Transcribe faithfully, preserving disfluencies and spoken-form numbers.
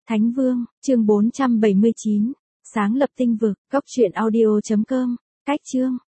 Thánh Vương, chương bốn trăm bảy mươi chín, sáng lập tinh vực, cốc truyện audio chấm com, cách chương.